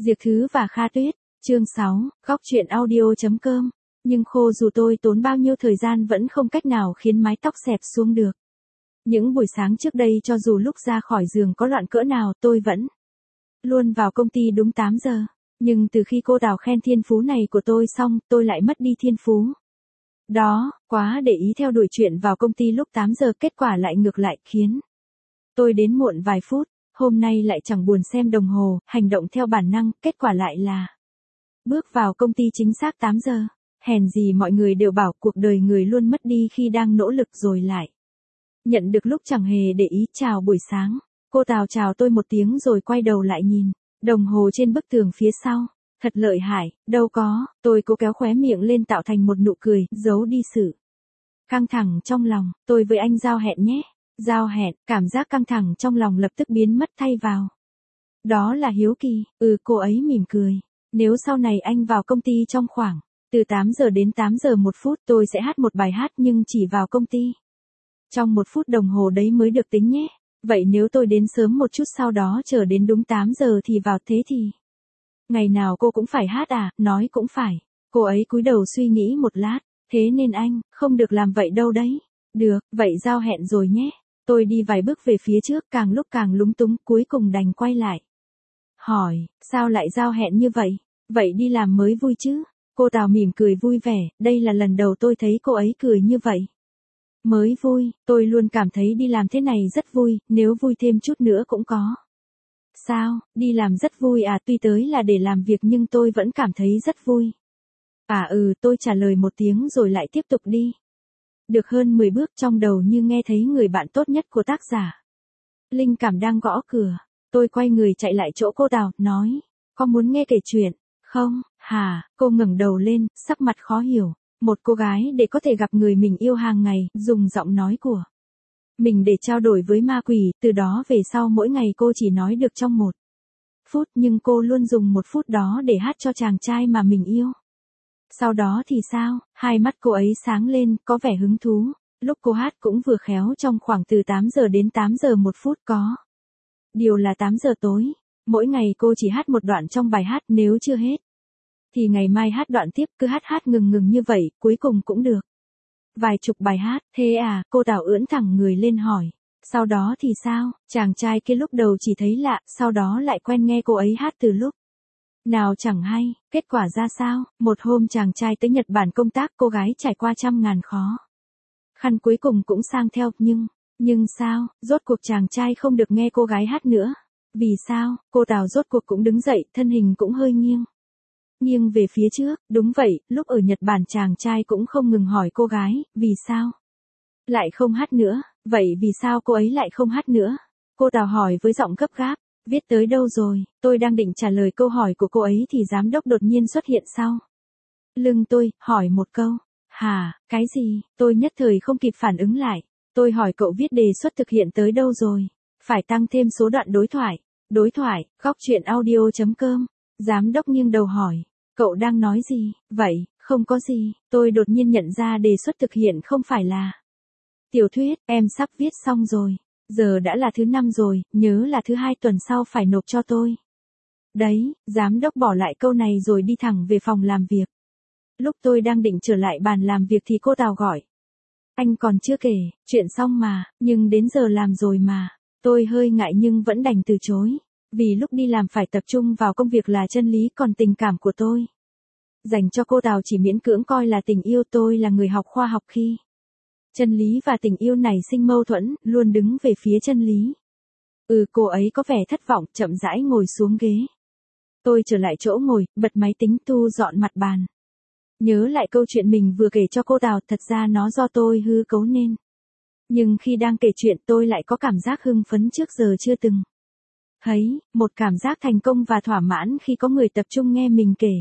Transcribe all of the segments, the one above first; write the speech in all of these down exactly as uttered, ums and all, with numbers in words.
Diệp Thứ và Kha Tuyết, chương sáu, góc truyện audio.com. Nhưng khô dù tôi tốn bao nhiêu thời gian vẫn không cách nào khiến mái tóc xẹp xuống được. Những buổi sáng trước đây cho dù lúc ra khỏi giường có loạn cỡ nào tôi vẫn luôn vào công ty đúng tám giờ. Nhưng từ khi cô Đào khen thiên phú này của tôi xong, tôi lại mất đi thiên phú đó, quá để ý theo đuổi chuyện vào công ty lúc tám giờ, kết quả lại ngược lại, khiến tôi đến muộn vài phút. Hôm nay lại chẳng buồn xem đồng hồ, hành động theo bản năng, kết quả lại là bước vào công ty chính xác tám giờ. Hèn gì mọi người đều bảo cuộc đời người luôn mất đi khi đang nỗ lực rồi lại nhận được lúc chẳng hề để ý. Chào buổi sáng. Cô Tào chào tôi một tiếng rồi quay đầu lại nhìn đồng hồ trên bức tường phía sau. Thật lợi hại, đâu có, tôi cố kéo khóe miệng lên tạo thành một nụ cười, giấu đi sự căng thẳng trong lòng. Tôi với anh giao hẹn nhé. Giao hẹn, cảm giác căng thẳng trong lòng lập tức biến mất thay vào đó là hiếu kỳ. Ừ, cô ấy mỉm cười. Nếu sau này anh vào công ty trong khoảng từ tám giờ đến tám giờ một phút tôi sẽ hát một bài hát, nhưng chỉ vào công ty trong một phút đồng hồ đấy mới được tính nhé. Vậy nếu tôi đến sớm một chút sau đó chờ đến đúng tám giờ thì vào, thế thì ngày nào cô cũng phải hát à? Nói cũng phải. Cô ấy cúi đầu suy nghĩ một lát. Thế nên anh không được làm vậy đâu đấy. Được, vậy giao hẹn rồi nhé. Tôi đi vài bước về phía trước, càng lúc càng lúng túng, cuối cùng đành quay lại hỏi, sao lại giao hẹn như vậy? Vậy đi làm mới vui chứ? Cô Tào mỉm cười vui vẻ, đây là lần đầu tôi thấy cô ấy cười như vậy. Mới vui, tôi luôn cảm thấy đi làm thế này rất vui, nếu vui thêm chút nữa cũng có. Sao, đi làm rất vui à? Tuy tới là để làm việc nhưng tôi vẫn cảm thấy rất vui. À ừ, tôi trả lời một tiếng rồi lại tiếp tục đi. Được hơn mười bước trong đầu như nghe thấy người bạn tốt nhất của tác giả linh cảm đang gõ cửa. Tôi quay người chạy lại chỗ cô Tào, nói, có muốn nghe kể chuyện không? Hả? Cô ngẩng đầu lên, sắc mặt khó hiểu. Một cô gái để có thể gặp người mình yêu hàng ngày, dùng giọng nói của mình để trao đổi với ma quỷ. Từ đó về sau mỗi ngày cô chỉ nói được trong một phút, nhưng cô luôn dùng một phút đó để hát cho chàng trai mà mình yêu. Sau đó thì sao? Hai mắt cô ấy sáng lên, có vẻ hứng thú. Lúc cô hát cũng vừa khéo trong khoảng từ tám giờ đến tám giờ một phút, có điều là tám giờ tối. Mỗi ngày cô chỉ hát một đoạn trong bài hát, nếu chưa hết thì ngày mai hát đoạn tiếp, cứ hát hát ngừng ngừng như vậy, cuối cùng cũng được vài chục bài hát. Thế à? Cô Tào ưỡn thẳng người lên hỏi. Sau đó thì sao? Chàng trai kia lúc đầu chỉ thấy lạ, sau đó lại quen nghe cô ấy hát từ lúc nào chẳng hay. Kết quả ra sao? Một hôm chàng trai tới Nhật Bản công tác, cô gái trải qua trăm ngàn khó khăn cuối cùng cũng sang theo, nhưng, nhưng sao? Rốt cuộc chàng trai không được nghe cô gái hát nữa. Vì sao? Cô Tào rốt cuộc cũng đứng dậy, thân hình cũng hơi nghiêng nghiêng về phía trước. Đúng vậy, lúc ở Nhật Bản chàng trai cũng không ngừng hỏi cô gái, vì sao lại không hát nữa? Vậy vì sao cô ấy lại không hát nữa? Cô Tào hỏi với giọng gấp gáp. Viết tới đâu rồi? Tôi đang định trả lời câu hỏi của cô ấy thì giám đốc đột nhiên xuất hiện sau lưng tôi, hỏi một câu. Hả, cái gì? Tôi nhất thời không kịp phản ứng lại. Tôi hỏi cậu viết đề xuất thực hiện tới đâu rồi? Phải tăng thêm số đoạn đối thoại. Đối thoại, góc truyện audio.com. Giám đốc nghiêng đầu hỏi. Cậu đang nói gì? Vậy, không có gì. Tôi đột nhiên nhận ra đề xuất thực hiện không phải là tiểu thuyết, em sắp viết xong rồi. Giờ đã là thứ năm rồi, nhớ là thứ hai tuần sau phải nộp cho tôi. Đấy, giám đốc bỏ lại câu này rồi đi thẳng về phòng làm việc. Lúc tôi đang định trở lại bàn làm việc thì cô Tào gọi. Anh còn chưa kể, chuyện xong mà, nhưng đến giờ làm rồi mà. Tôi hơi ngại nhưng vẫn đành từ chối. Vì lúc đi làm phải tập trung vào công việc là chân lý, còn tình cảm của tôi dành cho cô Tào chỉ miễn cưỡng coi là tình yêu. Tôi là người học khoa học, khi chân lý và tình yêu nảy sinh mâu thuẫn, luôn đứng về phía chân lý. Ừ, cô ấy có vẻ thất vọng, chậm rãi ngồi xuống ghế. Tôi trở lại chỗ ngồi, bật máy tính, thu dọn mặt bàn. Nhớ lại câu chuyện mình vừa kể cho cô Tào, thật ra nó do tôi hư cấu nên. Nhưng khi đang kể chuyện tôi lại có cảm giác hưng phấn trước giờ chưa từng thấy, một cảm giác thành công và thỏa mãn khi có người tập trung nghe mình kể.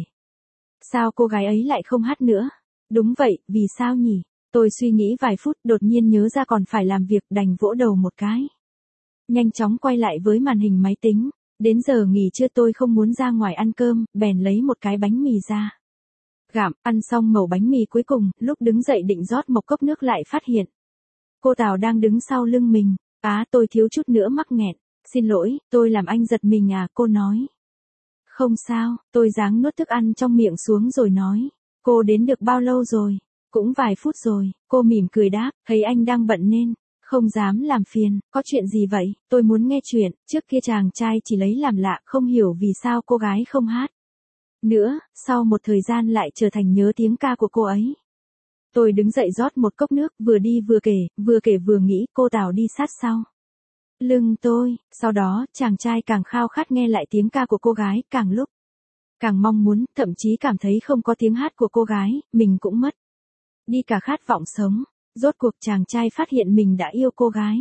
Sao cô gái ấy lại không hát nữa? Đúng vậy, vì sao nhỉ? Tôi suy nghĩ vài phút, đột nhiên nhớ ra còn phải làm việc, đành vỗ đầu một cái. Nhanh chóng quay lại với màn hình máy tính. Đến giờ nghỉ trưa tôi không muốn ra ngoài ăn cơm, bèn lấy một cái bánh mì ra gặm. Ăn xong mẩu bánh mì cuối cùng, lúc đứng dậy định rót một cốc nước lại phát hiện cô Tào đang đứng sau lưng mình. Á, tôi thiếu chút nữa mắc nghẹn. Xin lỗi, tôi làm anh giật mình à? Cô nói. Không sao, tôi ráng nuốt thức ăn trong miệng xuống rồi nói. Cô đến được bao lâu rồi? Cũng vài phút rồi, cô mỉm cười đáp, thấy anh đang bận nên không dám làm phiền. Có chuyện gì vậy? Tôi muốn nghe chuyện. Trước kia chàng trai chỉ lấy làm lạ, không hiểu vì sao cô gái không hát nữa, sau một thời gian lại trở thành nhớ tiếng ca của cô ấy. Tôi đứng dậy rót một cốc nước, vừa đi vừa kể, vừa kể vừa nghĩ. Cô Tào đi sát sau lưng tôi, sau đó chàng trai càng khao khát nghe lại tiếng ca của cô gái, càng lúc càng mong muốn, thậm chí cảm thấy không có tiếng hát của cô gái, mình cũng mất đi cả khát vọng sống. Rốt cuộc chàng trai phát hiện mình đã yêu cô gái.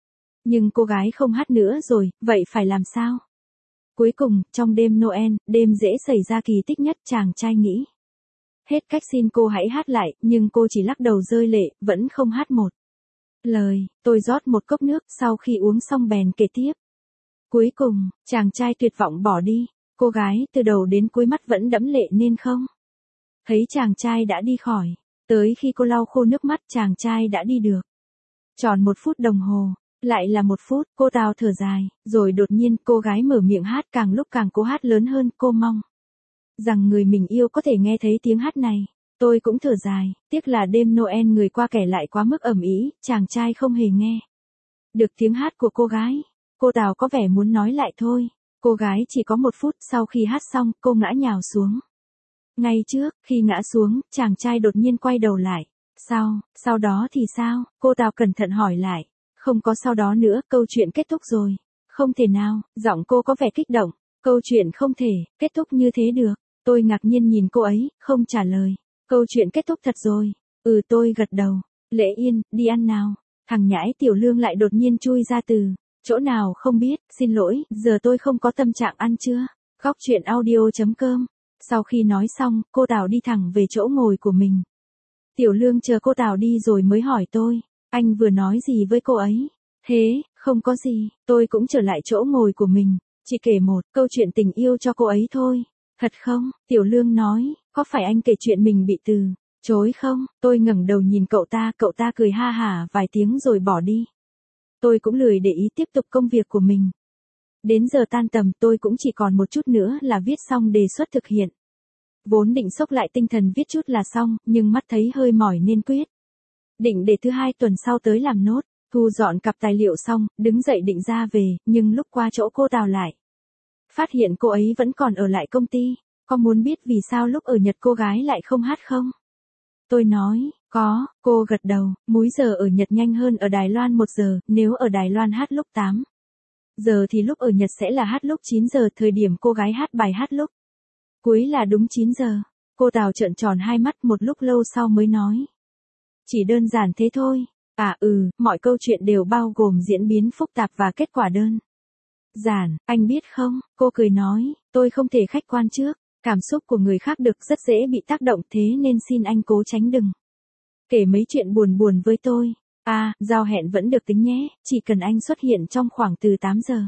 Nhưng cô gái không hát nữa rồi, vậy phải làm sao? Cuối cùng, trong đêm Noel, đêm dễ xảy ra kỳ tích nhất, chàng trai nghĩ hết cách xin cô hãy hát lại, nhưng cô chỉ lắc đầu rơi lệ, vẫn không hát một lời. Tôi rót một cốc nước, sau khi uống xong bèn kể tiếp. Cuối cùng, chàng trai tuyệt vọng bỏ đi. Cô gái từ đầu đến cuối mắt vẫn đẫm lệ nên không thấy chàng trai đã đi khỏi. Tới khi cô lau khô nước mắt, chàng trai đã đi được. Tròn một phút đồng hồ, lại là một phút, cô Tào thở dài, rồi đột nhiên cô gái mở miệng hát, càng lúc càng cố hát lớn hơn. Cô mong rằng người mình yêu có thể nghe thấy tiếng hát này. Tôi cũng thở dài, tiếc là đêm Noel người qua kẻ lại quá mức ầm ĩ, chàng trai không hề nghe được tiếng hát của cô gái. Cô Tào có vẻ muốn nói lại thôi. Cô gái chỉ có một phút, sau khi hát xong, cô ngã nhào xuống. Ngay trước, khi ngã xuống, chàng trai đột nhiên quay đầu lại. Sau, sau đó thì sao? Cô Tào cẩn thận hỏi lại. Không có sau đó nữa, câu chuyện kết thúc rồi. Không thể nào, giọng cô có vẻ kích động. Câu chuyện không thể kết thúc như thế được. Tôi ngạc nhiên nhìn cô ấy, không trả lời. Câu chuyện kết thúc thật rồi. Ừ, tôi gật đầu. Lễ Yên, đi ăn nào. Thằng nhãi Tiểu Lương lại đột nhiên chui ra từ chỗ nào không biết. Xin lỗi, giờ tôi không có tâm trạng ăn trưa. Góc chuyện audio chấm com. Sau khi nói xong, cô Tào đi thẳng về chỗ ngồi của mình. Tiểu Lương chờ cô Tào đi rồi mới hỏi tôi. Anh vừa nói gì với cô ấy? Thế, không có gì. Tôi cũng trở lại chỗ ngồi của mình. Chỉ kể một câu chuyện tình yêu cho cô ấy thôi. Thật không? Tiểu Lương nói. Có phải anh kể chuyện mình bị từ chối không? Tôi ngẩng đầu nhìn cậu ta, cậu ta cười ha hả vài tiếng rồi bỏ đi. Tôi cũng lười để ý tiếp tục công việc của mình. Đến giờ tan tầm tôi cũng chỉ còn một chút nữa là viết xong đề xuất thực hiện. Vốn định xốc lại tinh thần viết chút là xong, nhưng mắt thấy hơi mỏi nên quyết định để thứ hai tuần sau tới làm nốt. Thu dọn cặp tài liệu xong, đứng dậy định ra về, nhưng lúc qua chỗ cô Tào lại phát hiện cô ấy vẫn còn ở lại công ty. Có muốn biết vì sao lúc ở Nhật cô gái lại không hát không? Tôi nói, có. Cô gật đầu. Múi giờ ở Nhật nhanh hơn ở Đài Loan một giờ, nếu ở Đài Loan hát lúc tám giờ thì lúc ở Nhật sẽ là hát lúc chín giờ, thời điểm cô gái hát bài hát lúc cuối là đúng chín giờ. Cô Tào trợn tròn hai mắt một lúc lâu sau mới nói. Chỉ đơn giản thế thôi. À ừ, mọi câu chuyện đều bao gồm diễn biến phức tạp và kết quả đơn giản, anh biết không? Cô cười nói, tôi không thể khách quan trước. Cảm xúc của người khác được rất dễ bị tác động, thế nên xin anh cố tránh đừng kể mấy chuyện buồn buồn với tôi. À, giao hẹn vẫn được tính nhé, chỉ cần anh xuất hiện trong khoảng từ tám giờ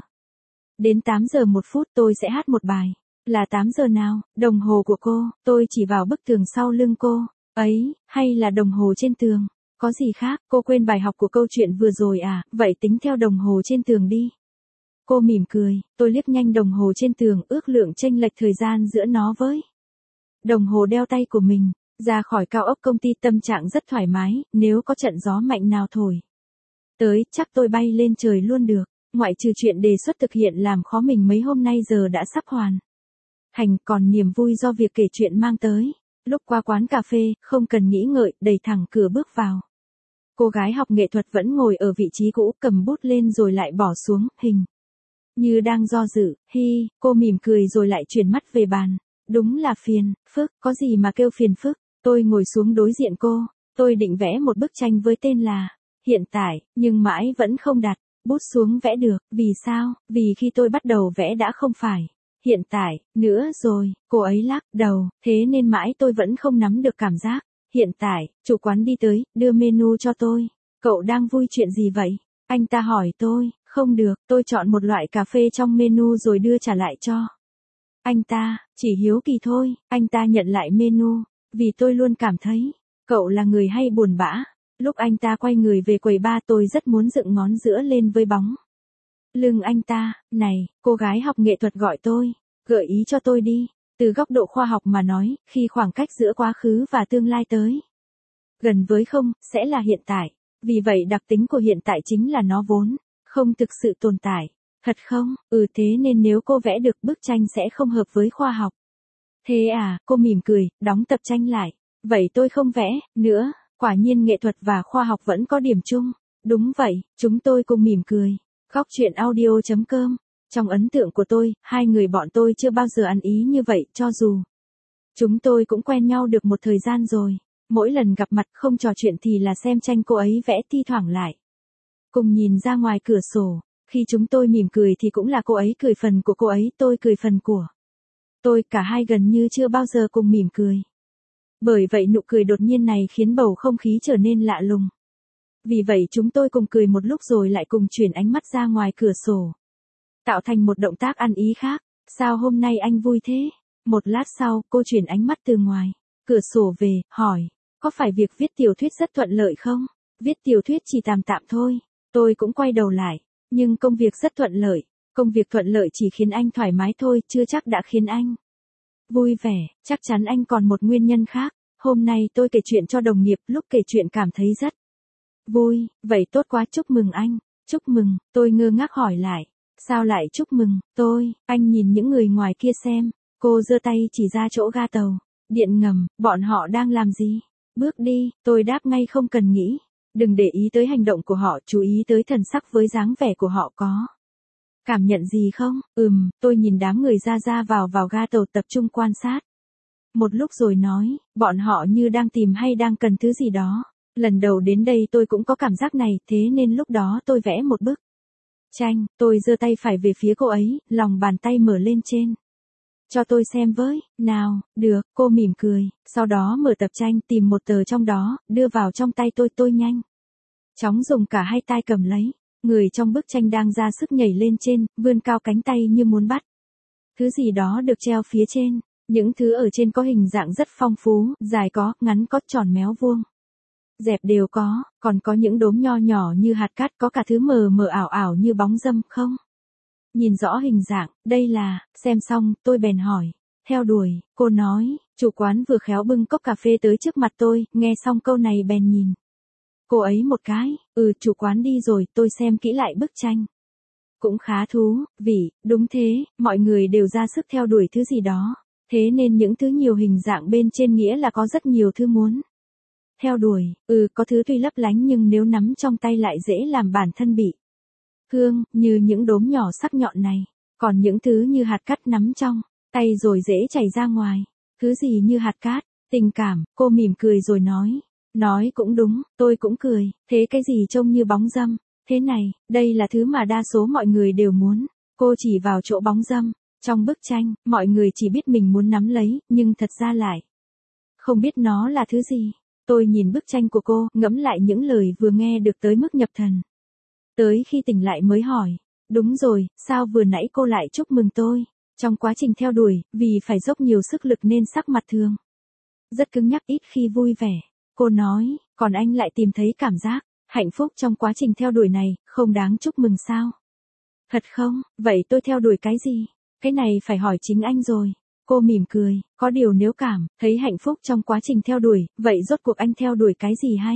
đến tám giờ một phút tôi sẽ hát một bài. Là tám giờ nào? Đồng hồ của cô, tôi chỉ vào bức tường sau lưng cô. Ấy, hay là đồng hồ trên tường? Có gì khác? Cô quên bài học của câu chuyện vừa rồi à? Vậy tính theo đồng hồ trên tường đi. Cô mỉm cười, tôi liếc nhanh đồng hồ trên tường, ước lượng chênh lệch thời gian giữa nó với đồng hồ đeo tay của mình. Ra khỏi cao ốc công ty tâm trạng rất thoải mái, nếu có trận gió mạnh nào thổi tới, chắc tôi bay lên trời luôn được. Ngoại trừ chuyện đề xuất thực hiện làm khó mình mấy hôm nay giờ đã sắp hoàn thành, còn niềm vui do việc kể chuyện mang tới. Lúc qua quán cà phê, không cần nghĩ ngợi, đẩy thẳng cửa bước vào. Cô gái học nghệ thuật vẫn ngồi ở vị trí cũ, cầm bút lên rồi lại bỏ xuống, hình như đang do dự. Hi, cô mỉm cười rồi lại chuyển mắt về bàn. Đúng là phiền phức, có gì mà kêu phiền phức. Tôi ngồi xuống đối diện cô. Tôi định vẽ một bức tranh với tên là Hiện tại, nhưng mãi vẫn không đặt bút xuống vẽ được. Vì sao? Vì khi tôi bắt đầu vẽ đã không phải hiện tại nữa rồi. Cô ấy lắc đầu, thế nên mãi tôi vẫn không nắm được cảm giác hiện tại. Chủ quán đi tới, đưa menu cho tôi. Cậu đang vui chuyện gì vậy? Anh ta hỏi tôi. Không được, tôi chọn một loại cà phê trong menu rồi đưa trả lại cho anh ta. Chỉ hiếu kỳ thôi. Anh ta nhận lại menu, vì tôi luôn cảm thấy cậu là người hay buồn bã. Lúc anh ta quay người về quầy bar, tôi rất muốn dựng ngón giữa lên với bóng lưng anh ta. Này, cô gái học nghệ thuật gọi tôi. Gợi ý cho tôi đi. Từ góc độ khoa học mà nói, khi khoảng cách giữa quá khứ và tương lai tới gần với không, sẽ là hiện tại. Vì vậy đặc tính của hiện tại chính là nó vốn không thực sự tồn tại. Thật không? Ừ, thế nên nếu cô vẽ được bức tranh sẽ không hợp với khoa học. Thế à, cô mỉm cười, đóng tập tranh lại. Vậy tôi không vẽ nữa. Quả nhiên nghệ thuật và khoa học vẫn có điểm chung. Đúng vậy, chúng tôi cùng mỉm cười. Góc chuyện audio chấm com. Trong ấn tượng của tôi, hai người bọn tôi chưa bao giờ ăn ý như vậy, cho dù chúng tôi cũng quen nhau được một thời gian rồi. Mỗi lần gặp mặt không trò chuyện thì là xem tranh cô ấy vẽ, thi thoảng lại cùng nhìn ra ngoài cửa sổ. Khi chúng tôi mỉm cười thì cũng là cô ấy cười phần của cô ấy, tôi cười phần của tôi, cả hai gần như chưa bao giờ cùng mỉm cười. Bởi vậy nụ cười đột nhiên này khiến bầu không khí trở nên lạ lùng. Vì vậy chúng tôi cùng cười một lúc rồi lại cùng chuyển ánh mắt ra ngoài cửa sổ, tạo thành một động tác ăn ý khác. Sao hôm nay anh vui thế? Một lát sau, cô chuyển ánh mắt từ ngoài cửa sổ về, hỏi, có phải việc viết tiểu thuyết rất thuận lợi không? Viết tiểu thuyết chỉ tạm tạm thôi. Tôi cũng quay đầu lại. Nhưng công việc rất thuận lợi. Công việc thuận lợi chỉ khiến anh thoải mái thôi, chưa chắc đã khiến anh vui vẻ. Chắc chắn anh còn một nguyên nhân khác. Hôm nay tôi kể chuyện cho đồng nghiệp, lúc kể chuyện cảm thấy rất vui. Vậy tốt quá, chúc mừng anh. Chúc mừng, tôi ngơ ngác hỏi lại. Sao lại chúc mừng, tôi? Anh nhìn những người ngoài kia xem. Cô giơ tay chỉ ra chỗ ga tàu điện ngầm, bọn họ đang làm gì? Bước đi, tôi đáp ngay không cần nghĩ. Đừng để ý tới hành động của họ, chú ý tới thần sắc với dáng vẻ của họ có cảm nhận gì không? Ừm, tôi nhìn đám người ra ra vào vào ga tàu tập trung quan sát. Một lúc rồi nói, bọn họ như đang tìm hay đang cần thứ gì đó. Lần đầu đến đây tôi cũng có cảm giác này, thế nên lúc đó tôi vẽ một bức tranh, tôi giơ tay phải về phía cô ấy, lòng bàn tay mở lên trên. Cho tôi xem với, nào, được, cô mỉm cười, sau đó mở tập tranh, tìm một tờ trong đó, đưa vào trong tay tôi, tôi nhanh chóng dùng cả hai tay cầm lấy. Người trong bức tranh đang ra sức nhảy lên trên, vươn cao cánh tay như muốn bắt thứ gì đó được treo phía trên. Những thứ ở trên có hình dạng rất phong phú, dài có, ngắn có, tròn méo vuông, dẹp đều có, còn có những đốm nho nhỏ như hạt cát, có cả thứ mờ mờ ảo ảo như bóng dâm, không nhìn rõ hình dạng. Đây là, xem xong, tôi bèn hỏi, theo đuổi, cô nói. Chủ quán vừa khéo bưng cốc cà phê tới trước mặt tôi, nghe xong câu này bèn nhìn cô ấy một cái. Ừ, chủ quán đi rồi, tôi xem kỹ lại bức tranh. Cũng khá thú vị, đúng thế, mọi người đều ra sức theo đuổi thứ gì đó. Thế nên những thứ nhiều hình dạng bên trên nghĩa là có rất nhiều thứ muốn theo đuổi. Ừ, có thứ tuy lấp lánh nhưng nếu nắm trong tay lại dễ làm bản thân bị thương, như những đốm nhỏ sắc nhọn này. Còn những thứ như hạt cát nắm trong tay rồi dễ chảy ra ngoài. Thứ gì như hạt cát? Tình cảm, cô mỉm cười rồi nói. Nói cũng đúng, tôi cũng cười. Thế cái gì trông như bóng dâm? Thế này, đây là thứ mà đa số mọi người đều muốn. Cô chỉ vào chỗ bóng dâm. Trong bức tranh, mọi người chỉ biết mình muốn nắm lấy, nhưng thật ra lại không biết nó là thứ gì. Tôi nhìn bức tranh của cô, ngẫm lại những lời vừa nghe được tới mức nhập thần. Tới khi tỉnh lại mới hỏi, đúng rồi, sao vừa nãy cô lại chúc mừng tôi? Trong quá trình theo đuổi, vì phải dốc nhiều sức lực nên sắc mặt thường rất cứng nhắc, ít khi vui vẻ. Cô nói, còn anh lại tìm thấy cảm giác hạnh phúc trong quá trình theo đuổi này, không đáng chúc mừng sao? Thật không? Vậy tôi theo đuổi cái gì? Cái này phải hỏi chính anh rồi. Cô mỉm cười, có điều nếu cảm thấy hạnh phúc trong quá trình theo đuổi, vậy rốt cuộc anh theo đuổi cái gì hay?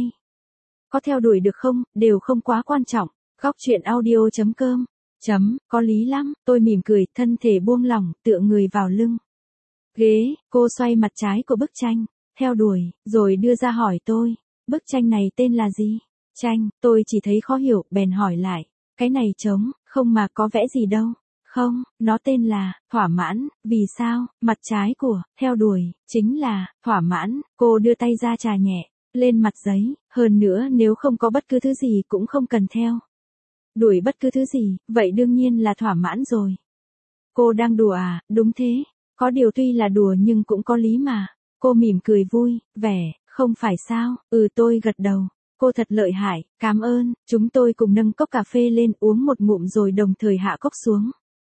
Có theo đuổi được không, đều không quá quan trọng. Góc chuyện audio chấm com. Chấm, có lý lắm, tôi mỉm cười, thân thể buông lỏng, tựa người vào lưng ghế. Cô xoay mặt trái của bức tranh, theo đuổi, rồi đưa ra hỏi tôi, bức tranh này tên là gì? Tranh, tôi chỉ thấy khó hiểu, bèn hỏi lại, cái này trống, không mà có vẽ gì đâu. Không, nó tên là thỏa mãn. Vì sao? Mặt trái của theo đuổi chính là thỏa mãn. Cô đưa tay ra chà nhẹ lên mặt giấy. Hơn nữa, nếu không có bất cứ thứ gì cũng không cần theo đuổi bất cứ thứ gì, vậy đương nhiên là thỏa mãn rồi. Cô đang đùa à? Đúng thế. Có điều tuy là đùa nhưng cũng có lý mà. Cô mỉm cười vui vẻ, không phải sao? Ừ, tôi gật đầu. Cô thật lợi hại, cảm ơn. Chúng tôi cùng nâng cốc cà phê lên uống một ngụm rồi đồng thời hạ cốc xuống.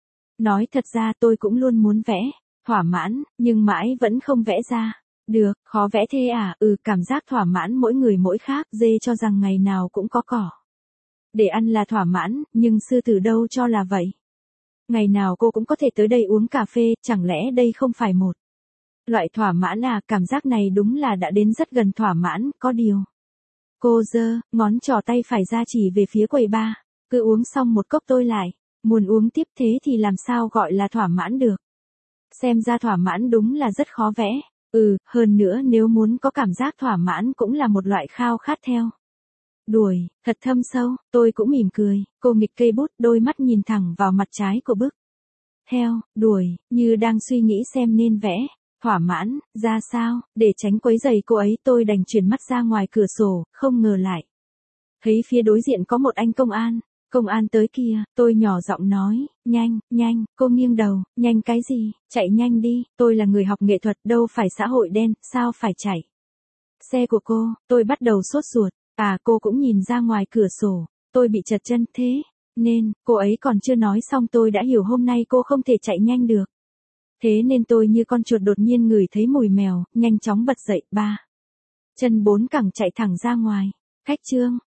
Nói thật ra tôi cũng luôn muốn vẽ thỏa mãn, nhưng mãi vẫn không vẽ ra được. Khó vẽ thế à? Ừ, cảm giác thỏa mãn mỗi người mỗi khác. Dê cho rằng ngày nào cũng có cỏ để ăn là thỏa mãn, nhưng sư tử đâu cho là vậy. Ngày nào cô cũng có thể tới đây uống cà phê, chẳng lẽ đây không phải một loại thỏa mãn à? Cảm giác này đúng là đã đến rất gần thỏa mãn, có điều. Cô giơ ngón trỏ tay phải ra chỉ về phía quầy bar. Cứ uống xong một cốc tôi lại muốn uống tiếp, thế thì làm sao gọi là thỏa mãn được? Xem ra thỏa mãn đúng là rất khó vẽ. Ừ, hơn nữa nếu muốn có cảm giác thỏa mãn cũng là một loại khao khát theo đuổi, thật thâm sâu. Tôi cũng mỉm cười. Cô nghịch cây bút, đôi mắt nhìn thẳng vào mặt trái của bức theo đuổi, như đang suy nghĩ xem nên vẽ thỏa mãn ra sao. Để tránh quấy rầy cô ấy, tôi đành chuyển mắt ra ngoài cửa sổ, không ngờ lại thấy phía đối diện có một anh công an. Công an tới kìa, tôi nhỏ giọng nói, nhanh, nhanh. Cô nghiêng đầu, nhanh cái gì, chạy nhanh đi, tôi là người học nghệ thuật, đâu phải xã hội đen, sao phải chạy xe của cô? Tôi bắt đầu sốt ruột. À, cô cũng nhìn ra ngoài cửa sổ. Tôi bị trật chân, thế nên, cô ấy còn chưa nói xong tôi đã hiểu hôm nay cô không thể chạy nhanh được. Thế nên tôi như con chuột đột nhiên ngửi thấy mùi mèo, nhanh chóng bật dậy, ba chân bốn cẳng chạy thẳng ra ngoài. Khách trương,